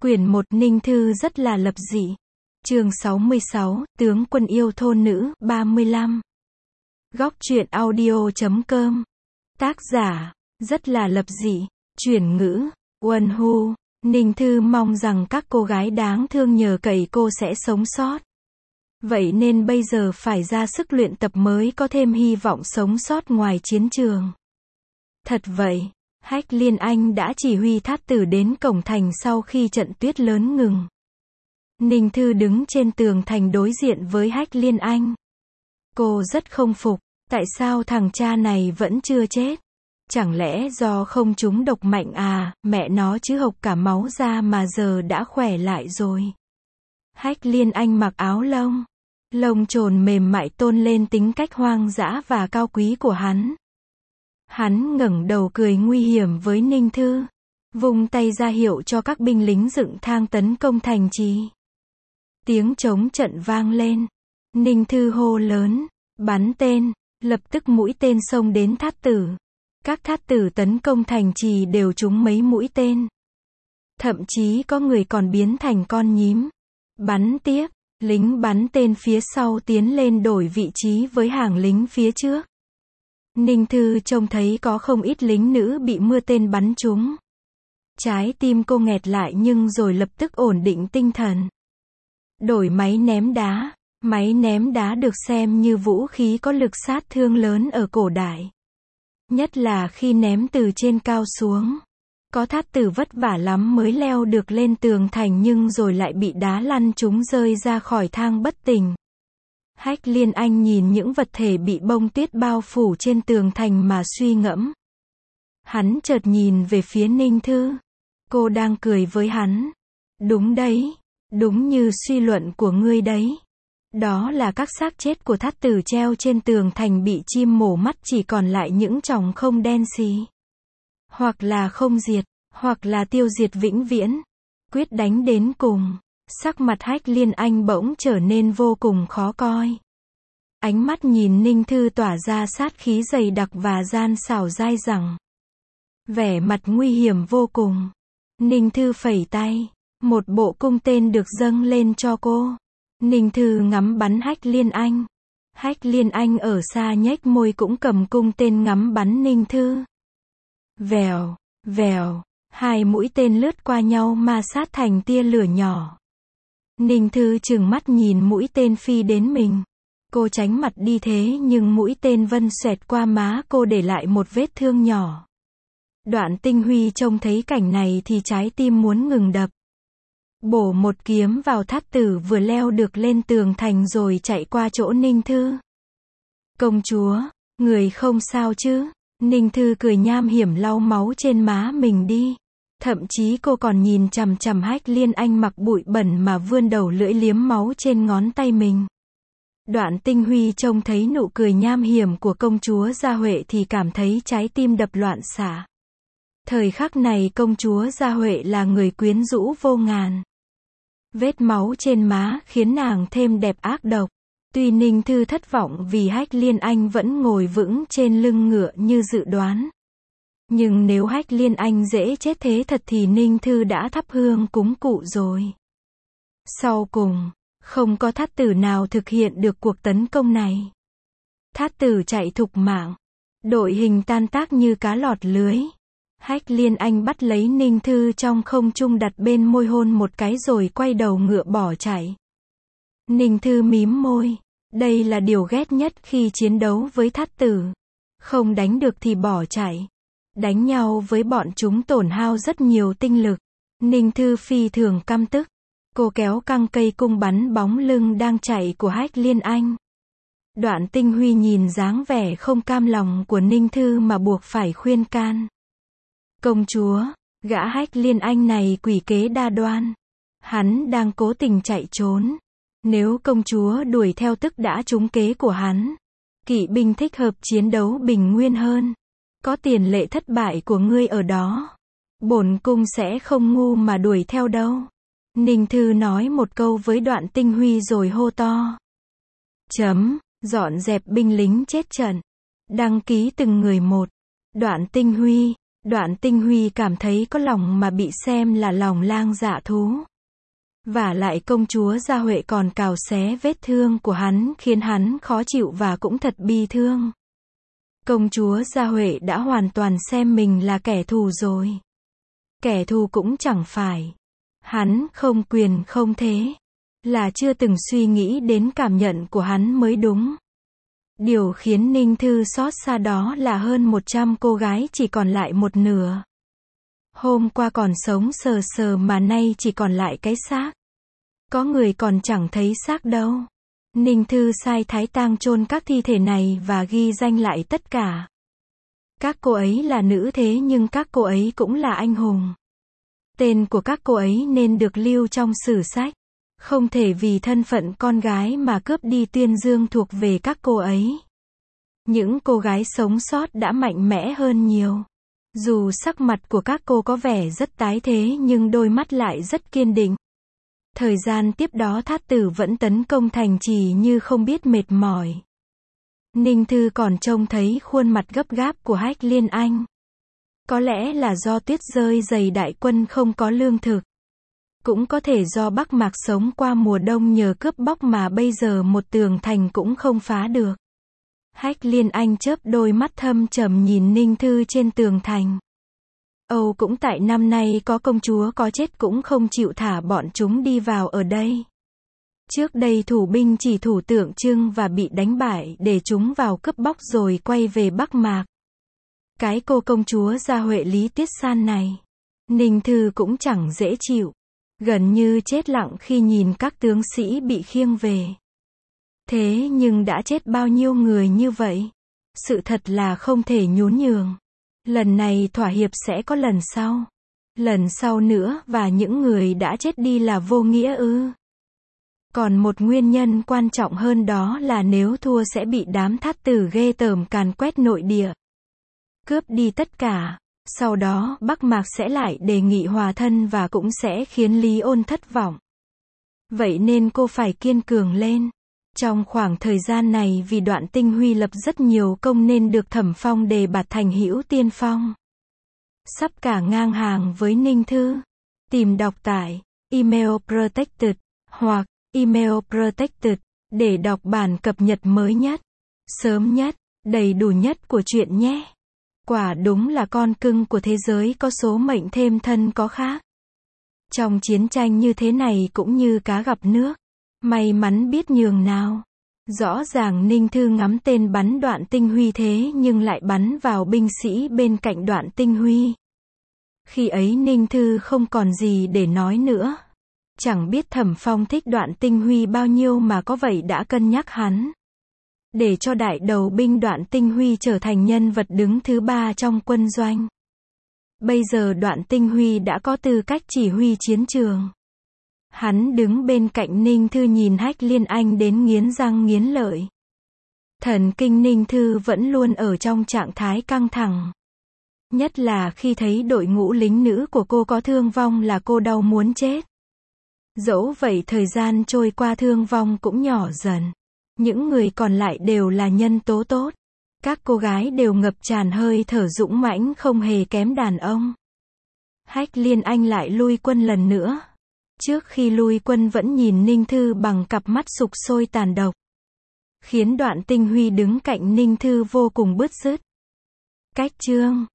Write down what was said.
Quyển 1 Ninh Thư rất là lập dị. Chương 66, Tướng quân yêu thôn nữ, 35. Góc truyện audio.com. Tác giả, rất là lập dị. Chuyển ngữ, Uân Hu. Ninh Thư mong rằng các cô gái đáng thương nhờ cậy cô sẽ sống sót. Vậy nên bây giờ phải ra sức luyện tập mới có thêm hy vọng sống sót ngoài chiến trường. Thật vậy, Hách Liên Anh đã chỉ huy thát tử đến cổng thành sau khi trận tuyết lớn ngừng. Ninh Thư đứng trên tường thành đối diện với Hách Liên Anh. Cô rất không phục, tại sao thằng cha này vẫn chưa chết? Chẳng lẽ do không trúng độc mạnh à, mẹ nó chứ hộc cả máu ra mà giờ đã khỏe lại rồi. Hách Liên Anh mặc áo lông. Lông trồn mềm mại tôn lên tính cách hoang dã và cao quý của hắn. Hắn ngẩng đầu cười nguy hiểm với Ninh Thư. Vung tay ra hiệu cho các binh lính dựng thang tấn công thành trì. Tiếng trống trận vang lên. Ninh Thư hô lớn, bắn tên, lập tức mũi tên xông đến thát tử. Các thát tử tấn công thành trì đều trúng mấy mũi tên. Thậm chí có người còn biến thành con nhím. Bắn tiếp, lính bắn tên phía sau tiến lên đổi vị trí với hàng lính phía trước. Ninh Thư trông thấy có không ít lính nữ bị mưa tên bắn trúng. Trái tim cô nghẹt lại nhưng rồi lập tức ổn định tinh thần. Đổi máy ném đá. Máy ném đá được xem như vũ khí có lực sát thương lớn ở cổ đại. Nhất là khi ném từ trên cao xuống. Có thát tử vất vả lắm mới leo được lên tường thành nhưng rồi lại bị đá lăn chúng rơi ra khỏi thang bất tỉnh. Hách Liên Anh nhìn những vật thể bị bông tuyết bao phủ trên tường thành mà suy ngẫm. Hắn chợt nhìn về phía Ninh Thư. Cô đang cười với hắn. Đúng đấy, đúng như suy luận của ngươi đấy. Đó là các xác chết của thát tử treo trên tường thành bị chim mổ mắt chỉ còn lại những chòm không đen xì. Hoặc là không diệt, hoặc là tiêu diệt vĩnh viễn. Quyết đánh đến cùng. Sắc mặt Hách Liên Anh bỗng trở nên vô cùng khó coi. Ánh mắt nhìn Ninh Thư tỏa ra sát khí dày đặc và gian xảo dai dẳng. Vẻ mặt nguy hiểm vô cùng. Ninh Thư phẩy tay. Một bộ cung tên được dâng lên cho cô. Ninh Thư ngắm bắn Hách Liên Anh. Hách Liên Anh ở xa nhếch môi cũng cầm cung tên ngắm bắn Ninh Thư. Vèo, vèo, hai mũi tên lướt qua nhau ma sát thành tia lửa nhỏ. Ninh Thư trừng mắt nhìn mũi tên phi đến mình. Cô tránh mặt đi thế nhưng mũi tên vân xoẹt qua má cô để lại một vết thương nhỏ. Đoạn Tinh Huy trông thấy cảnh này thì trái tim muốn ngừng đập. Bổ một kiếm vào thát tử vừa leo được lên tường thành rồi chạy qua chỗ Ninh Thư. Công chúa, người không sao chứ? Ninh Thư cười nham hiểm lau máu trên má mình đi. Thậm chí cô còn nhìn chằm chằm Hách Liên Anh mặc bụi bẩn mà vươn đầu lưỡi liếm máu trên ngón tay mình. Đoạn Tinh Huy trông thấy nụ cười nham hiểm của công chúa Gia Huệ thì cảm thấy trái tim đập loạn xạ. Thời khắc này công chúa Gia Huệ là người quyến rũ vô ngàn. Vết máu trên má khiến nàng thêm đẹp ác độc. Tuy Ninh Thư thất vọng vì Hách Liên Anh vẫn ngồi vững trên lưng ngựa như dự đoán. Nhưng nếu Hách Liên Anh dễ chết thế thật thì Ninh Thư đã thắp hương cúng cụ rồi. Sau cùng, không có thát tử nào thực hiện được cuộc tấn công này. Thát tử chạy thục mạng. Đội hình tan tác như cá lọt lưới. Hách Liên Anh bắt lấy Ninh Thư trong không trung đặt bên môi hôn một cái rồi quay đầu ngựa bỏ chạy. Ninh Thư mím môi. Đây là điều ghét nhất khi chiến đấu với thát tử. Không đánh được thì bỏ chạy. Đánh nhau với bọn chúng tổn hao rất nhiều tinh lực. Ninh Thư phi thường căm tức. Cô kéo căng cây cung bắn bóng lưng đang chạy của Hách Liên Anh. Đoạn Tinh Huy nhìn dáng vẻ không cam lòng của Ninh Thư mà buộc phải khuyên can. Công chúa, gã Hách Liên Anh này quỷ kế đa đoan. Hắn đang cố tình chạy trốn. Nếu công chúa đuổi theo tức đã trúng kế của hắn. Kỵ binh thích hợp chiến đấu bình nguyên hơn. Có tiền lệ thất bại của ngươi ở đó. Bổn cung sẽ không ngu mà đuổi theo đâu. Ninh Thư nói một câu với Đoạn Tinh Huy rồi hô to. Dọn dẹp binh lính chết trận. Đăng ký từng người một. Đoạn Tinh Huy. Đoạn Tinh Huy cảm thấy có lòng mà bị xem là lòng lang dạ thú. Vả lại công chúa Gia Huệ còn cào xé vết thương của hắn khiến hắn khó chịu và cũng thật bi thương. Công chúa Gia Huệ đã hoàn toàn xem mình là kẻ thù rồi. Kẻ thù cũng chẳng phải. Hắn không quyền không thế. Là chưa từng suy nghĩ đến cảm nhận của hắn mới đúng. Điều khiến Ninh Thư xót xa đó là hơn 100 cô gái chỉ còn lại một nửa. Hôm qua còn sống sờ sờ mà nay chỉ còn lại cái xác. Có người còn chẳng thấy xác đâu. Ninh Thư sai thái tang chôn các thi thể này và ghi danh lại tất cả. Các cô ấy là nữ thế nhưng các cô ấy cũng là anh hùng. Tên của các cô ấy nên được lưu trong sử sách. Không thể vì thân phận con gái mà cướp đi tuyên dương thuộc về các cô ấy. Những cô gái sống sót đã mạnh mẽ hơn nhiều. Dù sắc mặt của các cô có vẻ rất tái thế nhưng đôi mắt lại rất kiên định. Thời gian tiếp đó Thát Tử vẫn tấn công thành trì như không biết mệt mỏi. Ninh Thư còn trông thấy khuôn mặt gấp gáp của Hách Liên Anh. Có lẽ là do tuyết rơi dày đại quân không có lương thực. Cũng có thể do Bắc Mạc sống qua mùa đông nhờ cướp bóc mà bây giờ một tường thành cũng không phá được. Hách Liên Anh chớp đôi mắt thâm trầm nhìn Ninh Thư trên tường thành. Âu cũng tại năm nay có công chúa có chết cũng không chịu thả bọn chúng đi vào ở đây. Trước đây thủ binh chỉ thủ tượng trưng và bị đánh bại để chúng vào cướp bóc rồi quay về Bắc Mạc. Cái cô công chúa Gia Huệ Lý Tuyết San này. Ninh Thư cũng chẳng dễ chịu. Gần như chết lặng khi nhìn các tướng sĩ bị khiêng về. Thế nhưng đã chết bao nhiêu người như vậy? Sự thật là không thể nhún nhường. Lần này thỏa hiệp sẽ có lần sau. Lần sau nữa và những người đã chết đi là vô nghĩa ư? Còn một nguyên nhân quan trọng hơn đó là nếu thua sẽ bị đám Thát Tử ghê tởm càn quét nội địa. Cướp đi tất cả. Sau đó Bắc Mạc sẽ lại đề nghị hòa thân và cũng sẽ khiến Lý Ôn thất vọng. Vậy nên cô phải kiên cường lên. Trong khoảng thời gian này vì Đoạn Tinh Huy lập rất nhiều công nên được Thẩm Phong đề bạt thành hữu tiên phong. Sắp cả ngang hàng với Ninh Thư. Tìm đọc tại Email Protected hoặc Email Protected để đọc bản cập nhật mới nhất, sớm nhất, đầy đủ nhất của truyện nhé. Quả đúng là con cưng của thế giới có số mệnh thêm thân có khác. Trong chiến tranh như thế này cũng như cá gặp nước. May mắn biết nhường nào. Rõ ràng Ninh Thư ngắm tên bắn Đoạn Tinh Huy thế nhưng lại bắn vào binh sĩ bên cạnh Đoạn Tinh Huy. Khi ấy Ninh Thư không còn gì để nói nữa. Chẳng biết Thẩm Phong thích Đoạn Tinh Huy bao nhiêu mà có vậy đã cân nhắc hắn. Để cho đại đầu binh Đoạn Tinh Huy trở thành nhân vật đứng thứ 3 trong quân doanh. Bây giờ Đoạn Tinh Huy đã có tư cách chỉ huy chiến trường. Hắn đứng bên cạnh Ninh Thư nhìn Hách Liên Anh đến nghiến răng nghiến lợi. Thần kinh Ninh Thư vẫn luôn ở trong trạng thái căng thẳng. Nhất là khi thấy đội ngũ lính nữ của cô có thương vong là cô đau muốn chết. Dẫu vậy thời gian trôi qua thương vong cũng nhỏ dần. Những người còn lại đều là nhân tố tốt. Các cô gái đều ngập tràn hơi thở dũng mãnh không hề kém đàn ông. Hách Liên Anh lại lui quân lần nữa. Trước khi lui quân vẫn nhìn Ninh Thư bằng cặp mắt sục sôi tàn độc. Khiến Đoạn Tinh Huy đứng cạnh Ninh Thư vô cùng bứt rứt. Cách chương